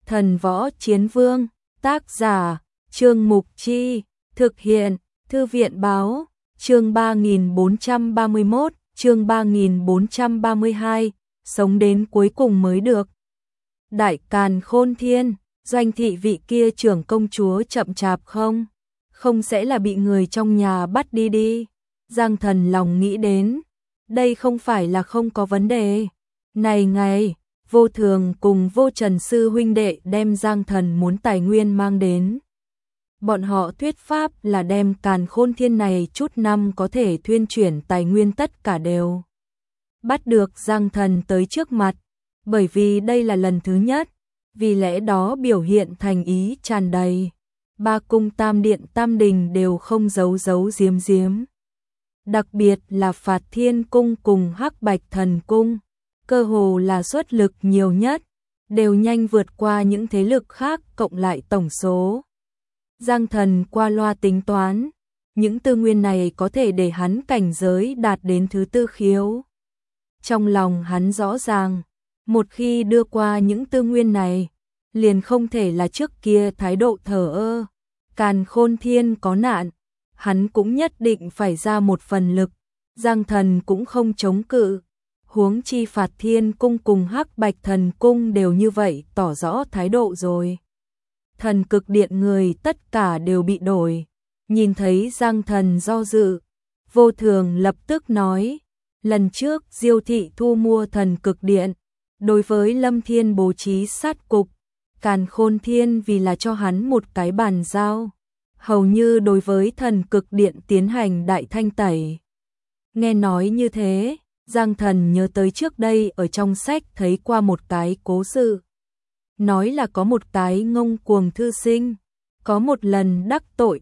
Thần Võ Chiến Vương, tác giả, Trương Mục Chi, thực hiện, Thư viện Báo, chương 3431, chương 3432, sống đến cuối cùng mới được. Đại Càn Khôn Thiên, Doanh thị vị kia trưởng công chúa chậm chạp không? Không sẽ là bị người trong nhà bắt đi đi. Giang Thần lòng nghĩ đến, đây không phải là không có vấn đề. Này ngày, Vô Thường cùng Vô Trần sư huynh đệ đem Giang Thần muốn tài nguyên mang đến. Bọn họ thuyết pháp là đem Càn Khôn Thiên này chút năm có thể thuyên chuyển tài nguyên tất cả đều bắt được Giang Thần tới trước mặt, bởi vì đây là lần thứ nhất, vì lẽ đó biểu hiện thành ý tràn đầy. Ba cung tam điện tam đình đều không giấu giấu giếm giếm. Đặc biệt là Phạt Thiên Cung cùng Hắc Bạch Thần Cung, cơ hồ là xuất lực nhiều nhất, đều nhanh vượt qua những thế lực khác cộng lại tổng số. Giang Thần qua loa tính toán, những tư nguyên này có thể để hắn cảnh giới đạt đến thứ tư khiếu. Trong lòng hắn rõ ràng, một khi đưa qua những tư nguyên này, liền không thể là trước kia thái độ thờ ơ. Càn Khôn Thiên có nạn, hắn cũng nhất định phải ra một phần lực. Giang Thần cũng không chống cự. Huống chi Phạt Thiên Cung cùng Hắc Bạch Thần Cung đều như vậy tỏ rõ thái độ rồi. Thần Cực Điện người tất cả đều bị đổi. Nhìn thấy Giang Thần do dự, Vô Thường lập tức nói, lần trước Diêu thị thu mua Thần Cực Điện, đối với Lâm Thiên bố trí sát cục, Càn Khôn Thiên vì là cho hắn một cái bàn giao, hầu như đối với Thần Cực Điện tiến hành đại thanh tẩy. Nghe nói như thế, Giang Thần nhớ tới trước đây ở trong sách thấy qua một cái cố sự. Nói là có một cái ngông cuồng thư sinh, có một lần đắc tội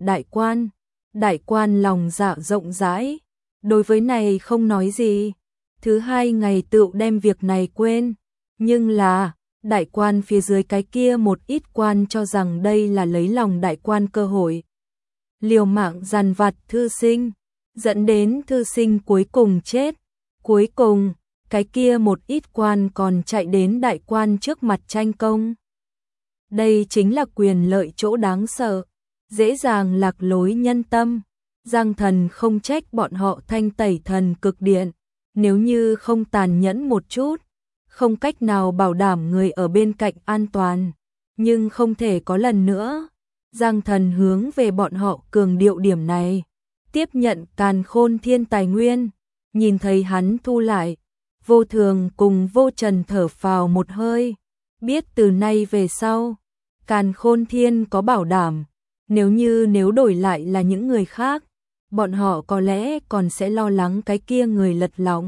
đại quan lòng dạ rộng rãi, đối với này không nói gì, thứ hai ngày tựu đem việc này quên, nhưng là, đại quan phía dưới cái kia một ít quan cho rằng đây là lấy lòng đại quan cơ hội. Liều mạng dằn vặt thư sinh, dẫn đến thư sinh cuối cùng chết. Cuối cùng, cái kia một ít quan còn chạy đến đại quan trước mặt tranh công. Đây chính là quyền lợi chỗ đáng sợ, dễ dàng lạc lối nhân tâm. Giang Thần không trách bọn họ thanh tẩy Thần Cực Điện, nếu như không tàn nhẫn một chút, không cách nào bảo đảm người ở bên cạnh an toàn, nhưng không thể có lần nữa. Giang Thần hướng về bọn họ cường điệu điểm này, tiếp nhận Càn Khôn Thiên tài nguyên. Nhìn thấy hắn thu lại, Vô Thường cùng Vô Trần thở phào một hơi, biết từ nay về sau, Càn Khôn Thiên có bảo đảm, nếu đổi lại là những người khác, bọn họ có lẽ còn sẽ lo lắng cái kia người lật lọng.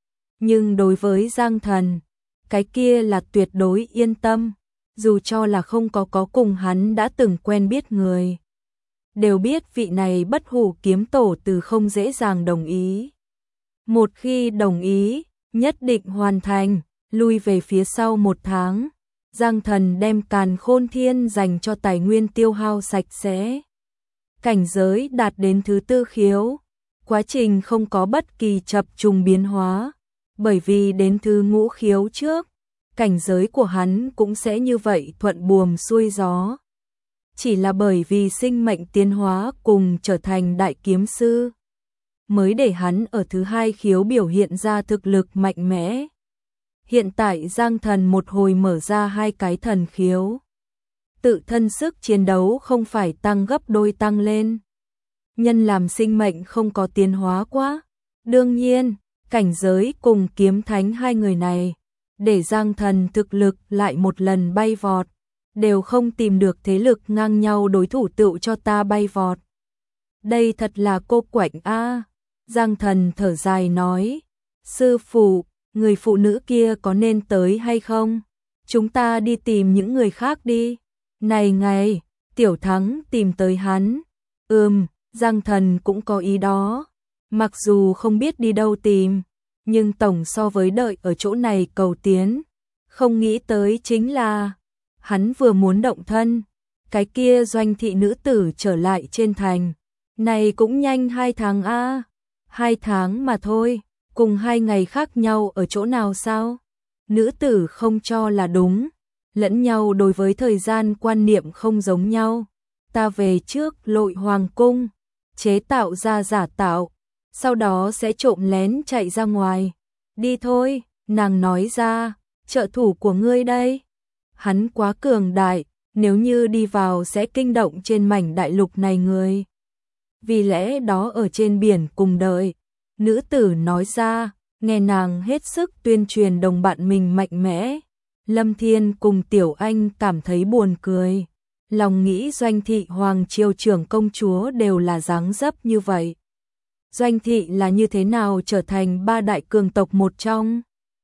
Nhưng đối với Giang Thần, cái kia là tuyệt đối yên tâm, dù cho là không có cùng hắn đã từng quen biết người. Đều biết vị này Bất Hủ Kiếm Tổ từ không dễ dàng đồng ý. Một khi đồng ý, nhất định hoàn thành, lui về phía sau một tháng, Giang Thần đem Càn Khôn Thiên dành cho tài nguyên tiêu hao sạch sẽ. Cảnh giới đạt đến thứ tư khiếu, quá trình không có bất kỳ chập trùng biến hóa, bởi vì đến thứ ngũ khiếu trước, cảnh giới của hắn cũng sẽ như vậy thuận buồm xuôi gió. Chỉ là bởi vì sinh mệnh tiến hóa cùng trở thành đại kiếm sư, mới để hắn ở thứ hai khiếu biểu hiện ra thực lực mạnh mẽ. Hiện tại Giang Thần một hồi mở ra hai cái thần khiếu, tự thân sức chiến đấu không phải tăng gấp đôi tăng lên. Nhân làm sinh mệnh không có tiến hóa quá, đương nhiên, cảnh giới cùng kiếm thánh hai người này, để Giang Thần thực lực lại một lần bay vọt, đều không tìm được thế lực ngang nhau đối thủ tựu cho ta bay vọt. Đây thật là cô quạnh a. Giang Thần thở dài nói, sư phụ, người phụ nữ kia có nên tới hay không? Chúng ta đi tìm những người khác đi. Này ngày, Tiểu Thắng tìm tới hắn. Giang Thần cũng có ý đó. Mặc dù không biết đi đâu tìm, nhưng tổng so với đợi ở chỗ này cầu tiến. Không nghĩ tới chính là, hắn vừa muốn động thân, cái kia Doanh thị nữ tử trở lại trên thành. Này cũng nhanh 2 tháng a. 2 tháng mà thôi, cùng 2 ngày khác nhau ở chỗ nào sao? Nữ tử không cho là đúng, lẫn nhau đối với thời gian quan niệm không giống nhau. Ta về trước Lội Hoàng cung, chế tạo ra giả tạo, sau đó sẽ trộm lén chạy ra ngoài. Đi thôi, nàng nói ra, trợ thủ của ngươi đây. Hắn quá cường đại, nếu như đi vào sẽ kinh động trên mảnh đại lục này người. Vì lẽ đó ở trên biển cùng đợi. Nữ tử nói ra, nghe nàng hết sức tuyên truyền đồng bạn mình mạnh mẽ. Lâm Thiên cùng Tiểu Anh cảm thấy buồn cười. Lòng nghĩ Doanh thị hoàng triều trưởng công chúa đều là dáng dấp như vậy. Doanh thị là như thế nào trở thành ba đại cường tộc một trong?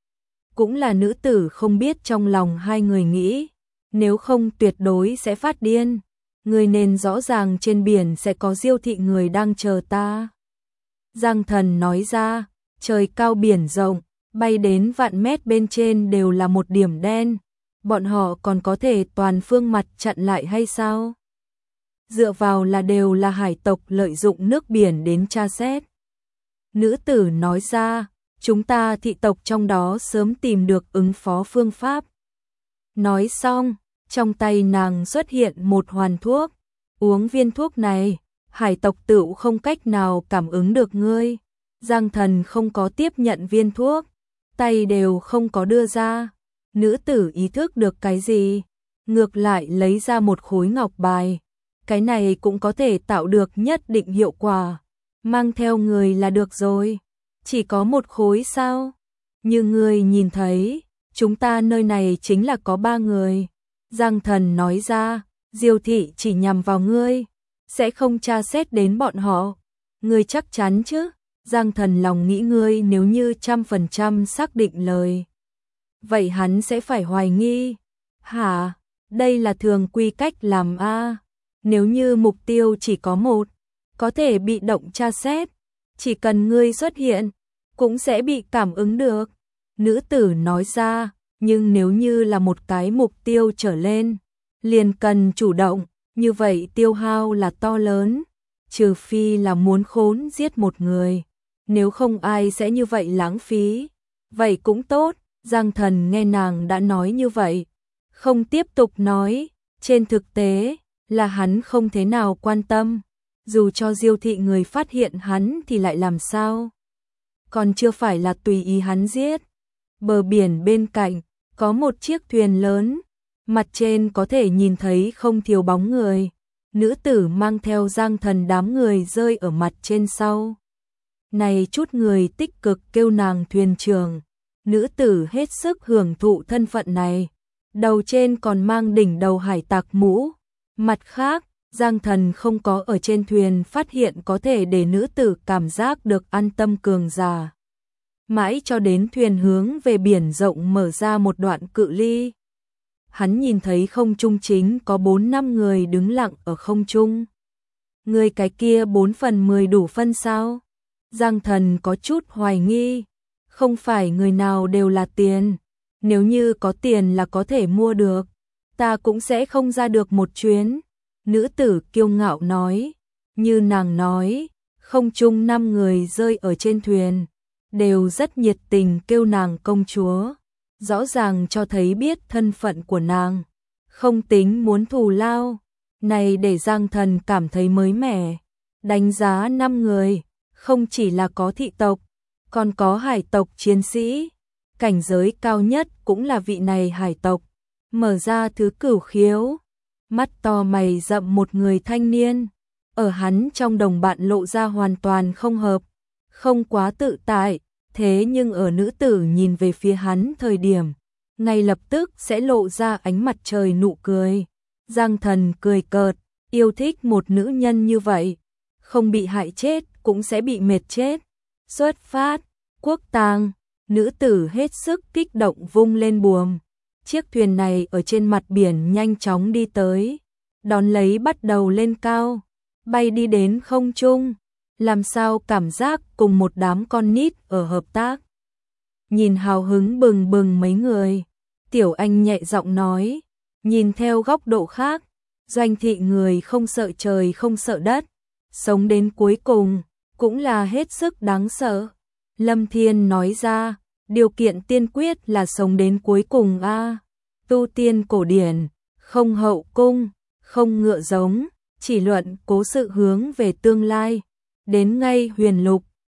Cũng là nữ tử không biết trong lòng hai người nghĩ, nếu không tuyệt đối sẽ phát điên. Người nên rõ ràng trên biển sẽ có Diêu thị người đang chờ ta. Giang Thần nói ra, trời cao biển rộng, bay đến vạn mét bên trên đều là một điểm đen. Bọn họ còn có thể toàn phương mặt chặn lại hay sao? Dựa vào là đều là hải tộc lợi dụng nước biển đến tra xét. Nữ tử nói ra, chúng ta thị tộc trong đó sớm tìm được ứng phó phương pháp. Nói xong, trong tay nàng xuất hiện một hoàn thuốc. Uống viên thuốc này, hải tộc tựu không cách nào cảm ứng được ngươi. Giang Thần không có tiếp nhận viên thuốc, tay đều không có đưa ra. Nữ tử ý thức được cái gì? Ngược lại lấy ra một khối ngọc bài. Cái này cũng có thể tạo được nhất định hiệu quả. Mang theo người là được rồi. Chỉ có một khối sao? Như người nhìn thấy, chúng ta nơi này chính là có 3 người. Giang Thần nói ra, Diêu thị chỉ nhằm vào ngươi, sẽ không tra xét đến bọn họ. Ngươi chắc chắn chứ? Giang Thần lòng nghĩ ngươi nếu như 100% xác định lời. Vậy hắn sẽ phải hoài nghi. Hả? Đây là thường quy cách làm a. Nếu như mục tiêu chỉ có một, có thể bị động tra xét. Chỉ cần ngươi xuất hiện, cũng sẽ bị cảm ứng được. Nữ tử nói ra, nhưng nếu như là một cái mục tiêu trở lên, liền cần chủ động, như vậy tiêu hao là to lớn. Trừ phi là muốn khốn giết một người, nếu không ai sẽ như vậy lãng phí. Vậy cũng tốt. Giang Thần nghe nàng đã nói như vậy, không tiếp tục nói, trên thực tế là hắn không thế nào quan tâm, dù cho Diêu thị người phát hiện hắn thì lại làm sao? Còn chưa phải là tùy ý hắn giết. Bờ biển bên cạnh có một chiếc thuyền lớn, mặt trên có thể nhìn thấy không thiếu bóng người. Nữ tử mang theo Giang Thần đám người rơi ở mặt trên sau. Này chút người tích cực kêu nàng thuyền trưởng. Nữ tử hết sức hưởng thụ thân phận này, đầu trên còn mang đỉnh đầu hải tặc mũ. Mặt khác, Giang Thần không có ở trên thuyền phát hiện có thể để nữ tử cảm giác được an tâm cường giả. Mãi cho đến thuyền hướng về biển rộng mở ra một đoạn cự ly. Hắn nhìn thấy không trung chính có 4-5 người đứng lặng ở không trung. Người cái kia 4/10 đủ phân sao? Giang Thần có chút hoài nghi. Không phải người nào đều là tiền. Nếu như có tiền là có thể mua được, ta cũng sẽ không ra được một chuyến. Nữ tử kiêu ngạo nói. Như nàng nói, không chung 5 người rơi ở trên thuyền, đều rất nhiệt tình kêu nàng công chúa. Rõ ràng cho thấy biết thân phận của nàng, không tính muốn thù lao. Này để Giang Thần cảm thấy mới mẻ. Đánh giá 5 người, không chỉ là có thị tộc, còn có hải tộc chiến sĩ. Cảnh giới cao nhất cũng là vị này hải tộc. Mở ra thứ cửu khiếu. Mắt to mày rậm một người thanh niên. Ở hắn trong đồng bạn lộ ra hoàn toàn không hợp. Không quá tự tại. Thế nhưng ở nữ tử nhìn về phía hắn thời điểm, ngay lập tức sẽ lộ ra ánh mặt trời nụ cười. Giang Thần cười cợt. Yêu thích một nữ nhân như vậy, không bị hại chết cũng sẽ bị mệt chết. Xuất phát. Quốc tang. Nữ tử hết sức kích động vung lên buồm. Chiếc thuyền này ở trên mặt biển nhanh chóng đi tới, đón lấy bắt đầu lên cao, bay đi đến không trung. Làm sao cảm giác cùng một đám con nít ở hợp tác. Nhìn hào hứng bừng bừng mấy người, Tiểu Anh nhẹ giọng nói, nhìn theo góc độ khác, Doanh thị người không sợ trời không sợ đất, sống đến cuối cùng cũng là hết sức đáng sợ. Lâm Thiên nói ra, điều kiện tiên quyết là sống đến cuối cùng a. tu tiên cổ điển, không hậu cung, không ngựa giống, chỉ luận cố sự hướng về tương lai. Đến ngay huyền lục,